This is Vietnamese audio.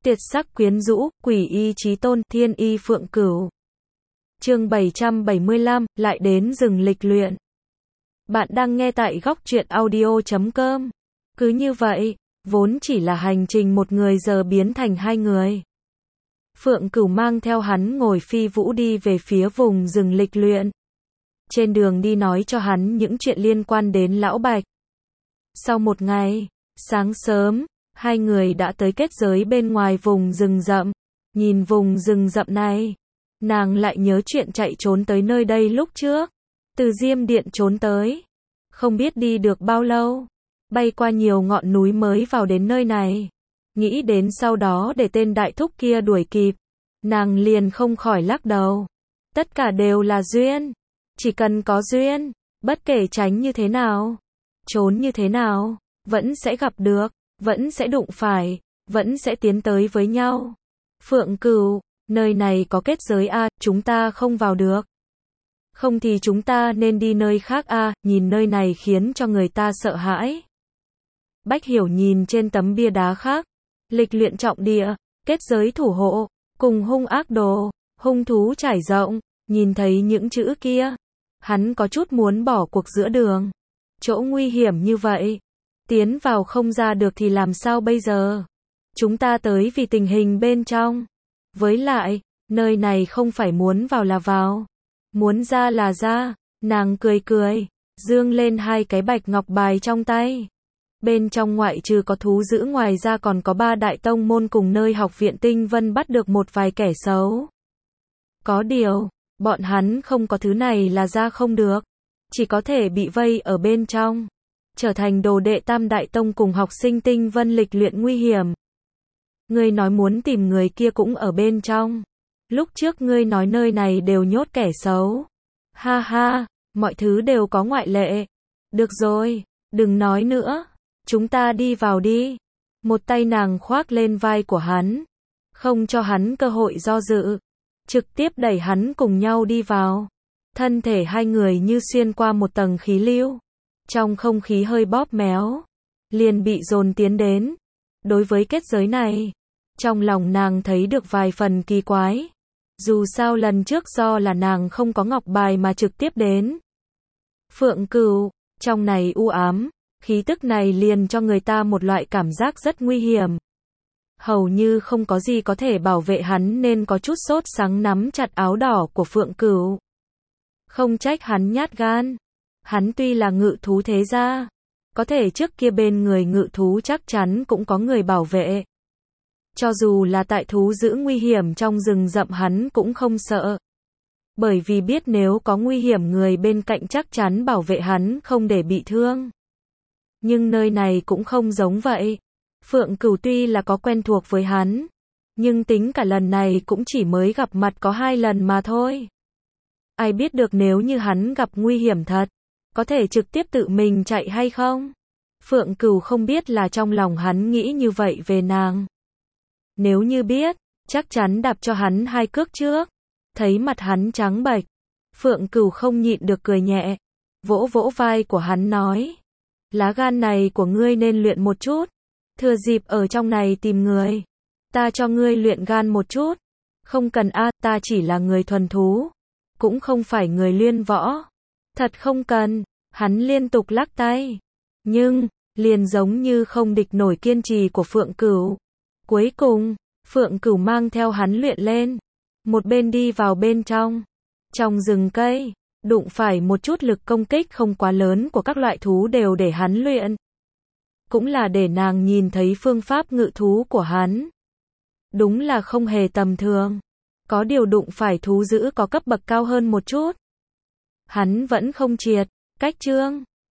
Tuyệt sắc quyến rũ, quỷ y chí tôn, thiên y phượng cửu. Chương 775, lại đến rừng lịch luyện. Bạn đang nghe tại góc truyện audio.com. Cứ như vậy, vốn chỉ là hành trình một người giờ biến thành hai người. Phượng Cửu mang theo hắn ngồi phi vũ đi về phía vùng rừng lịch luyện. Trên đường đi nói cho hắn những chuyện liên quan đến Lão Bạch. Sau một ngày, sáng sớm, hai người đã tới kết giới bên ngoài vùng rừng rậm. Nhìn vùng rừng rậm này, nàng lại nhớ chuyện chạy trốn tới nơi đây lúc trước. Từ Diêm Điện trốn tới. Không biết đi được bao lâu. Bay qua nhiều ngọn núi mới vào đến nơi này. Nghĩ đến sau đó để tên đại thúc kia đuổi kịp. Nàng liền không khỏi lắc đầu. Tất cả đều là duyên. Chỉ cần có duyên, bất kể tránh như thế nào, trốn như thế nào, vẫn sẽ gặp được, vẫn sẽ đụng phải, vẫn sẽ tiến tới với nhau. Phượng Cửu, nơi này có kết giới a, chúng ta không vào được. Không thì chúng ta nên đi nơi khác a, nhìn nơi này khiến cho người ta sợ hãi. Bách Hiểu nhìn trên tấm bia đá khác, lịch luyện trọng địa, kết giới thủ hộ, cùng hung ác đồ, hung thú trải rộng, nhìn thấy những chữ kia, hắn có chút muốn bỏ cuộc giữa đường. Chỗ nguy hiểm như vậy, tiến vào không ra được thì làm sao bây giờ? Chúng ta tới vì tình hình bên trong. Với lại, nơi này không phải muốn vào là vào, muốn ra là ra. Nàng cười cười, dương lên hai cái bạch ngọc bài trong tay. Bên trong ngoại trừ có thú dữ ngoài ra còn có 3 đại tông môn cùng nơi học viện Tinh Vân bắt được một vài kẻ xấu. Có điều, bọn hắn không có thứ này là ra không được. Chỉ có thể bị vây ở bên trong. Trở thành đồ đệ Tam Đại Tông cùng học sinh Tinh Vân lịch luyện nguy hiểm. Ngươi nói muốn tìm người kia cũng ở bên trong. Lúc trước ngươi nói nơi này đều nhốt kẻ xấu. Ha ha, mọi thứ đều có ngoại lệ. Được rồi, đừng nói nữa. Chúng ta đi vào đi. Một tay nàng khoác lên vai của hắn. Không cho hắn cơ hội do dự. Trực tiếp đẩy hắn cùng nhau đi vào. Thân thể hai người như xuyên qua một tầng khí lưu. Trong không khí hơi bóp méo. Liền bị dồn tiến đến. Đối với kết giới này, trong lòng nàng thấy được vài phần kỳ quái. Dù sao lần trước do là nàng không có ngọc bài mà trực tiếp đến. Phượng Cửu, trong này u ám, khí tức này liền cho người ta một loại cảm giác rất nguy hiểm. Hầu như không có gì có thể bảo vệ hắn nên có chút sốt sắng nắm chặt áo đỏ của Phượng Cửu. Không trách hắn nhát gan. Hắn tuy là ngự thú thế gia, có thể trước kia bên người ngự thú chắc chắn cũng có người bảo vệ. Cho dù là tại thú dữ nguy hiểm trong rừng rậm hắn cũng không sợ. Bởi vì biết nếu có nguy hiểm người bên cạnh chắc chắn bảo vệ hắn không để bị thương. Nhưng nơi này cũng không giống vậy. Phượng Cửu tuy là có quen thuộc với hắn, nhưng tính cả lần này cũng chỉ mới gặp mặt có 2 lần mà thôi. Ai biết được nếu như hắn gặp nguy hiểm thật, có thể trực tiếp tự mình chạy hay không? Phượng Cửu không biết là trong lòng hắn nghĩ như vậy về nàng. Nếu như biết, chắc chắn đạp cho hắn 2 cước trước. Thấy mặt hắn trắng bệch, Phượng Cửu không nhịn được cười nhẹ, vỗ vỗ vai của hắn nói. Lá gan này của ngươi nên luyện một chút. Thừa dịp ở trong này tìm người, ta cho ngươi luyện gan một chút. Không cần a, ta chỉ là người thuần thú, cũng không phải người luyện võ. Thật không cần, hắn liên tục lắc tay. Nhưng, liền giống như không địch nổi kiên trì của Phượng Cửu. Cuối cùng, Phượng Cửu mang theo hắn luyện lên. Một bên đi vào bên trong. Trong rừng cây, đụng phải một chút lực công kích không quá lớn của các loại thú đều để hắn luyện. Cũng là để nàng nhìn thấy phương pháp ngự thú của hắn. Đúng là không hề tầm thường. Có điều đụng phải thú dữ có cấp bậc cao hơn một chút. Hắn vẫn không triệt. Cách chương